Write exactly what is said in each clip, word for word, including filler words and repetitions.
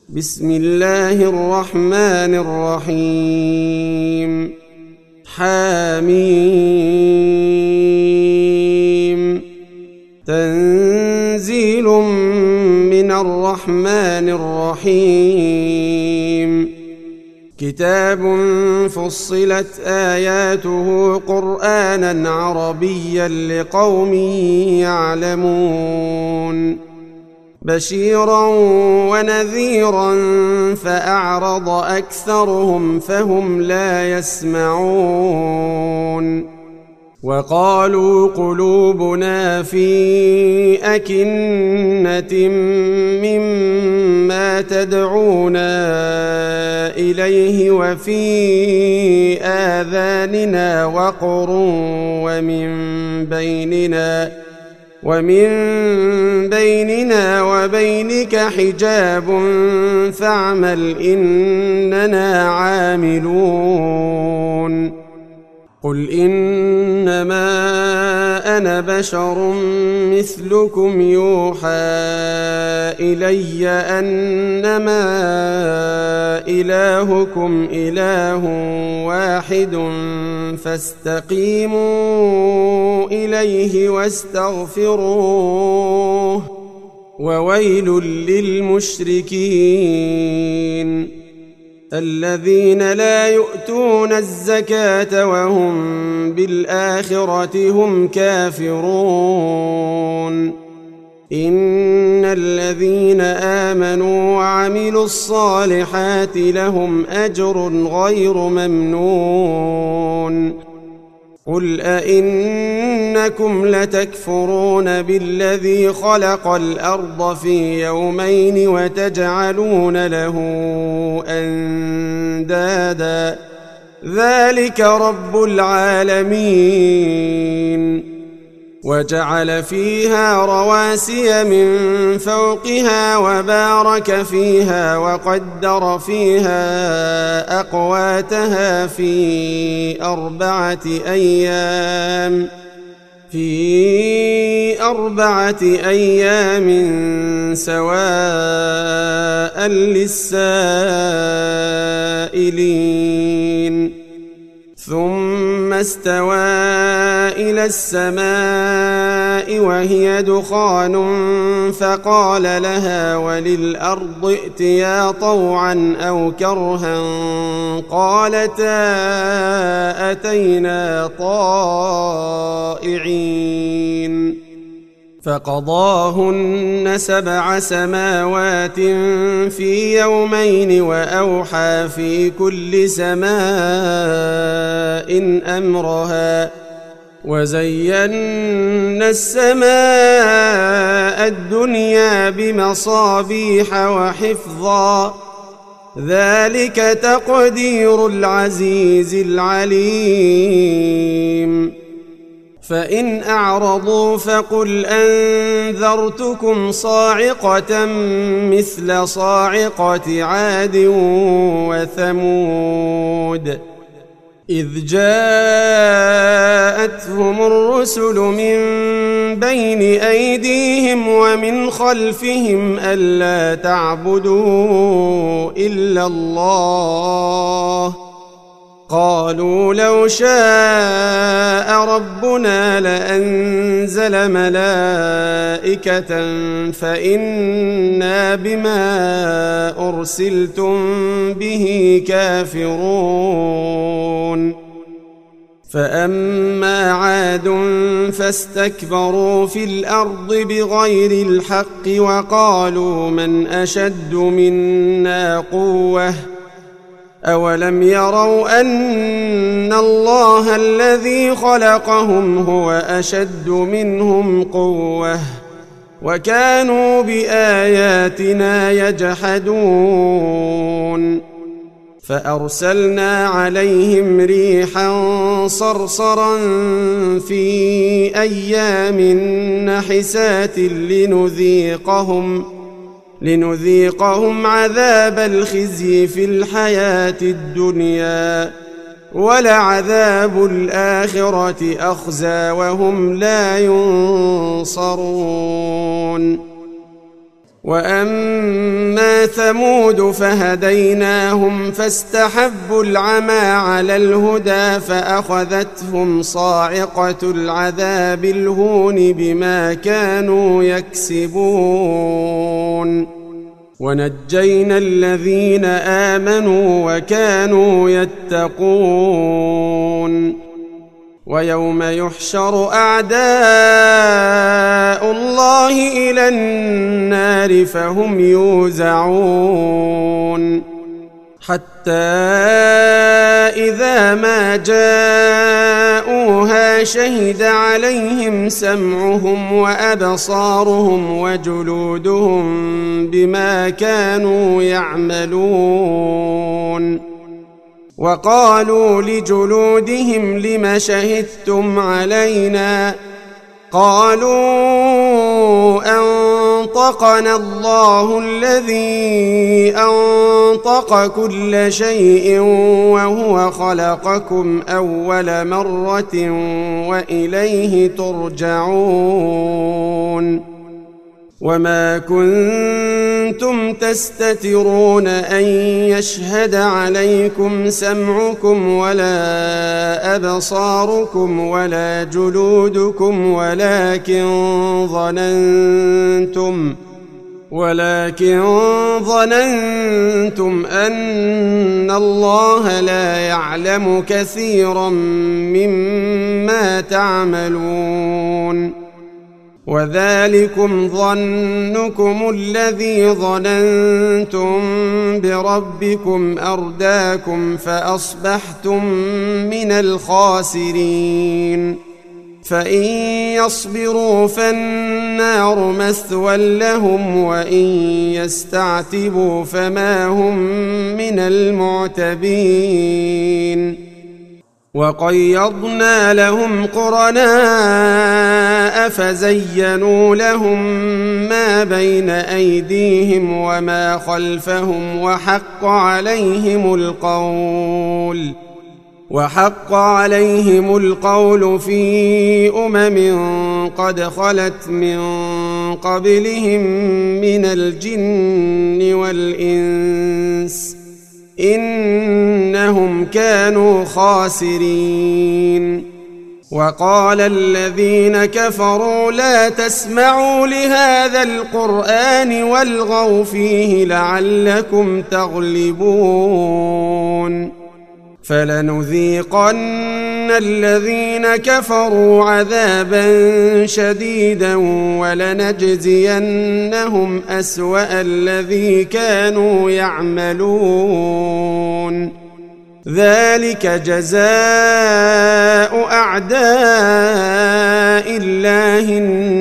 بسم الله الرحمن الرحيم حميم تنزيل من الرحمن الرحيم كتاب فصلت آياته قرآنا عربيا لقوم يعلمون بشيرا ونذيرا فأعرض أكثرهم فهم لا يسمعون وقالوا قلوبنا في أكنة مما تدعونا إليه وفي آذاننا وقر ومن بيننا ومن بيننا وبينك حجاب فاعمل إننا عاملون قل إنما أنا بشر مثلكم يوحى إلي أنما إلهكم إله واحد فاستقيموا إليه واستغفروه وويل للمشركين الذين لا يؤتون الزكاة وهم بالآخرة هم كافرون إن الذين آمنوا وعملوا الصالحات لهم أجر غير ممنون قل أئنكم لتكفرون بالذي خلق الأرض في يومين وتجعلون له أندادا ذلك رب العالمين وجعل فيها رواسي من فوقها وبارك فيها وقدر فيها أقواتها في أربعة أيام في أربعة أيام سواء للسائلين ثم استوى إلى السماء وهي دخان فقال لها وللأرض ائتيا طوعا أو كرها قالتا أتينا طائعين فقضاهن سبع سماوات في يومين وأوحى في كل سماء أمرها وزينا السماء الدنيا بمصابيح وحفظا ذلك تقدير العزيز العليم فإن أعرضوا فقل أنذرتكم صاعقة مثل صاعقة عاد وثمود إذ جاءتهم الرسل من بين أيديهم ومن خلفهم ألا تعبدوا إلا الله قالوا لو شاء ربنا لأنزل ملائكة فإنا بما أرسلتم به كافرون فأما عاد فاستكبروا في الأرض بغير الحق وقالوا من أشد منا قوة أولم يروا أن الله الذي خلقهم هو أشد منهم قوة وكانوا بآياتنا يجحدون فأرسلنا عليهم ريحا صرصرا في أيام نحسات لنذيقهم لنذيقهم عذاب الخزي في الحياة الدنيا ولعذاب الآخرة أخزى وهم لا ينصرون وأما ثمود فهديناهم فاستحبوا العمى على الهدى فأخذتهم صاعقة العذاب الهون بما كانوا يكسبون ونجينا الذين آمنوا وكانوا يتقون ويوم يحشر أعداء الله إلى النار فهم يوزعون حتى إذا ما جاءوها شهد عليهم سمعهم وأبصارهم وجلودهم بما كانوا يعملون وقالوا لجلودهم لم شهدتم علينا قالوا أنطقنا الله الذي أنطق كل شيء وهو خلقكم أول مرة وإليه ترجعون وما كنتم تستترون أن يشهد عليكم سمعكم ولا أبصاركم ولا جلودكم ولكن ظننتم ولكن ظننتم أن الله لا يعلم كثيرا مما تعملون وذلكم ظنكم الذي ظننتم بربكم أرداكم فأصبحتم من الخاسرين فإن يصبروا فالنار مثوى لهم وإن يستعتبوا فما هم من المعتبين وقيضنا لهم قرناء فزينوا لهم ما بين أيديهم وما خلفهم وحق عليهم القول وحق عليهم القول في أمم قد خلت من قبلهم من الجن والإنس إنهم كانوا خاسرين وقال الذين كفروا لا تسمعوا لهذا القرآن والغوا فيه لعلكم تغلبون فلنذيقن الذين كفروا عذابا شديدا ولنجزينهم أسوأ الذي كانوا يعملون ذلك جزاء أعداء الله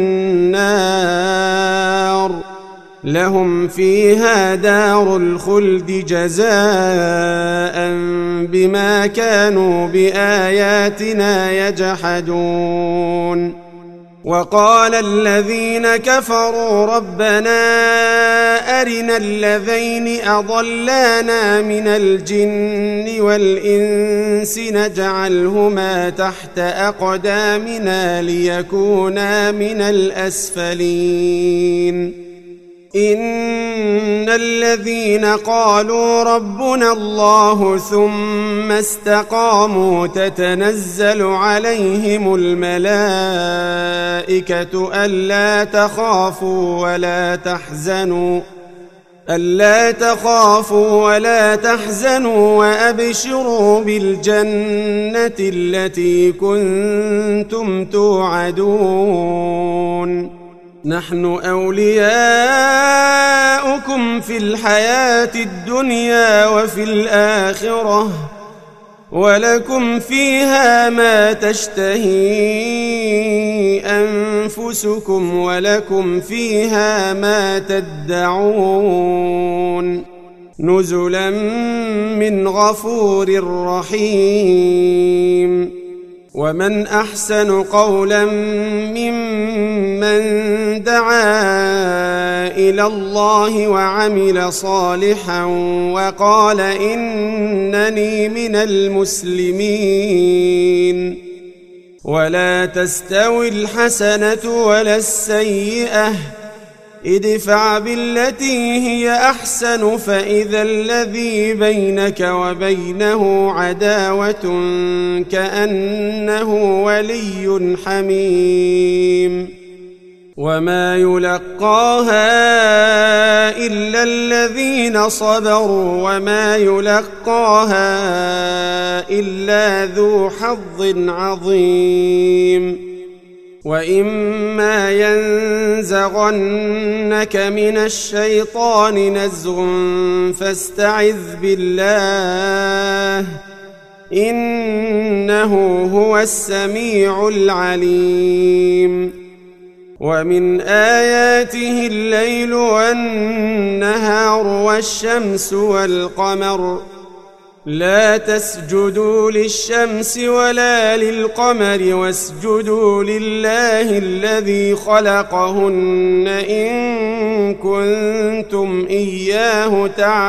النار لهم فيها دار الخلد جزاء بما كانوا بآياتنا يجحدون وقال الذين كفروا ربنا أرنا الذين أضلانا من الجن والإنس نجعلهما تحت أقدامنا ليكونا من الأسفلين إن الذين قالوا ربنا الله ثم استقاموا تتنزل عليهم الملائكة ألا تخافوا ولا تحزنوا ألا تخافوا ولا تحزنوا وأبشروا بالجنة التي كنتم توعدون نحن أولياؤكم في الحياة الدنيا وفي الآخرة ولكم فيها ما تشتهي أنفسكم ولكم فيها ما تدعون نزلا من غفور رحيم ومن أحسن قولا ممن دعا إلى الله وعمل صالحا وقال إنني من المسلمين ولا تستوي الحسنة ولا السيئة ادفع بالتي هي أحسن فإذا الذي بينك وبينه عداوة كأنه ولي حميم وما يلقاها إلا الذين صبروا وما يلقاها إلا ذو حظ عظيم وإما ينزغنك من الشيطان نزغ فاستعذ بالله إنه هو السميع العليم ومن آياته الليل والنهار والشمس والقمر لا تسجدوا للشمس ولا للقمر واسجدوا لله الذي خلقهن إن كنتم إياه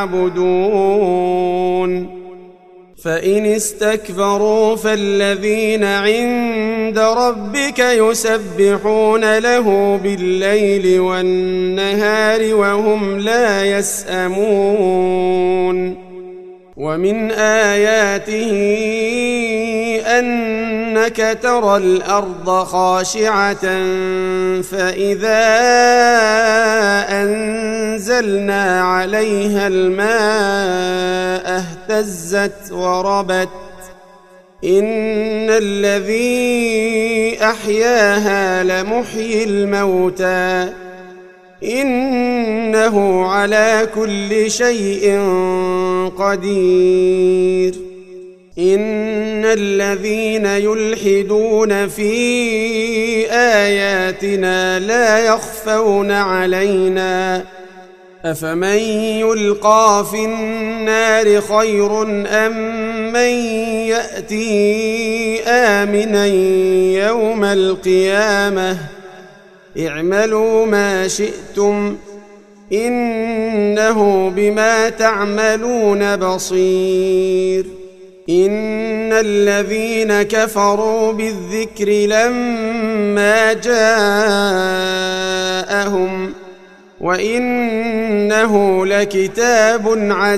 تعبدون فإن استكبروا فالذين عند ربك يسبحون له بالليل والنهار وهم لا يسأمون ومن آياته أنك ترى الأرض خاشعة فإذا أنزلنا عليها الماء اهتزت وربت إن الذي أحياها لمحيي الموتى إنه على كل شيء قدير إن الذين يلحدون في آياتنا لا يخفون علينا أفمن يلقى في النار خير أم من يأتي آمنا يوم القيامة اعملوا ما شئتم إنه بما تعملون بصير إن الذين كفروا بالذكر لما جاءهم وإنه لكتاب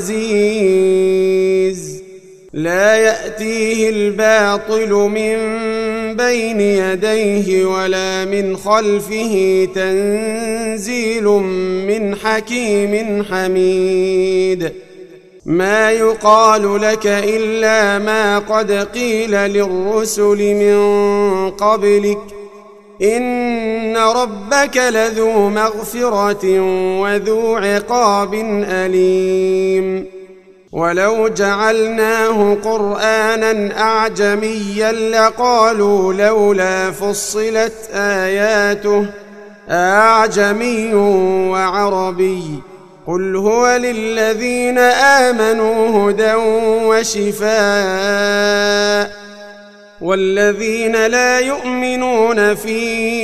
عزيز لا يأتيه الباطل من بين يديه ولا من خلفه تنزيل من حكيم حميد ما يقال لك إلا ما قد قيل للرسل من قبلك إن ربك لذو مغفرة وذو عقاب أليم ولو جعلناه قرآنا أعجميا لقالوا لولا فصلت آياته أعجمي وعربي قل هو للذين آمنوا هدى وشفاء والذين لا يؤمنون في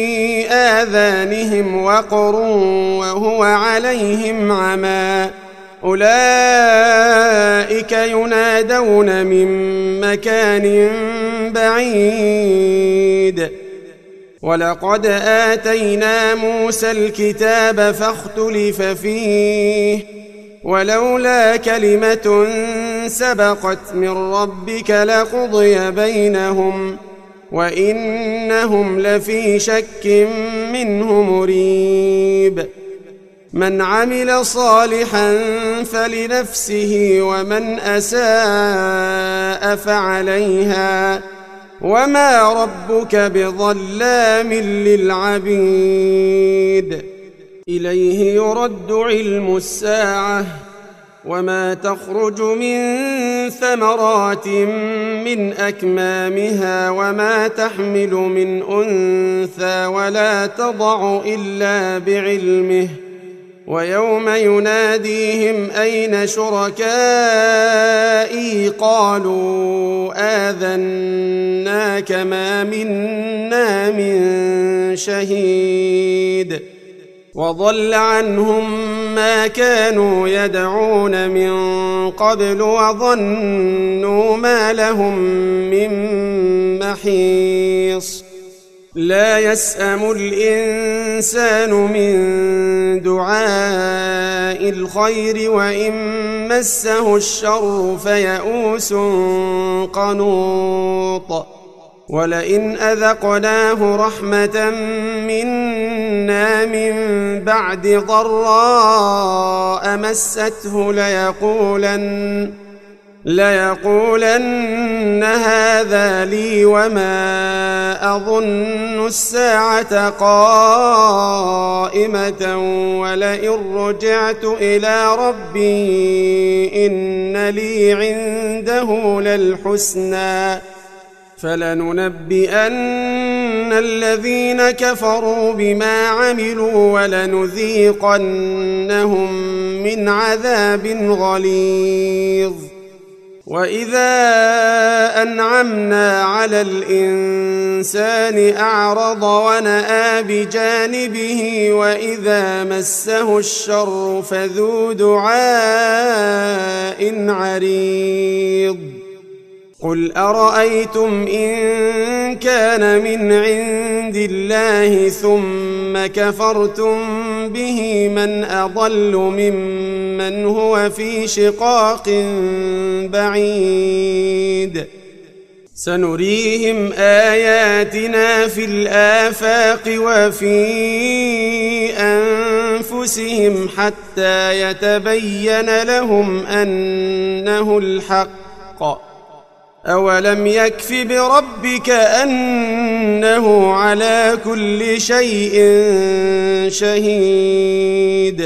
آذانهم وقر وهو عليهم عمى أولئك ينادون من مكان بعيد ولقد آتينا موسى الكتاب فاختلف فيه ولولا كلمة سبقت من ربك لقضي بينهم وإنهم لفي شك منه مريب من عمل صالحا فلنفسه ومن أساء فعليها وما ربك بظلام للعبيد إليه يرد علم الساعة وما تخرج من ثمرات من أكمامها وما تحمل من أنثى ولا تضع إلا بعلمه ويوم يناديهم أين شركائي قالوا آذناك ما منا من شهيد وضل عنهم ما كانوا يدعون من قبل وظنوا ما لهم من محيص لا يسأم الإنسان من دعاء الخير وإن مسه الشر فيئوس قنوط ولئن أذقناه رحمة منا من بعد ضراء مسته ليقولن ليقولن هذا لي وما أظن الساعة قائمة ولئن رجعت إلى ربي إن لي عنده للحسنى فلننبئن الذين كفروا بما عملوا ولنذيقنهم من عذاب غليظ وإذا أنعمنا على الإنسان أعرض ونأى بجانبه وإذا مسه الشر فذو دعاء عريض قل أرأيتم إن كان من عند الله ثم كفرتم به من أضل ممن هو في شقاق بعيد سنريهم آياتنا في الآفاق وفي أنفسهم حتى يتبين لهم أنه الحق أولم يكف بربك أنه على كل شيء شهيد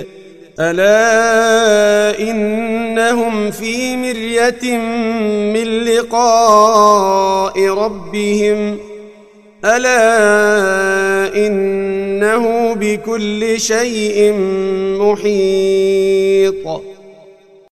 ألا إنهم في مرية من لقاء ربهم ألا إنه بكل شيء محيط